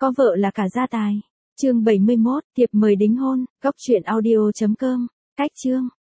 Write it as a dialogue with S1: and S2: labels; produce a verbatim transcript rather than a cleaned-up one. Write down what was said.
S1: Có vợ là cả gia tài. Chương bảy mươi mốt, thiệp mời đính hôn, góc truyện audio chấm com. Cách chương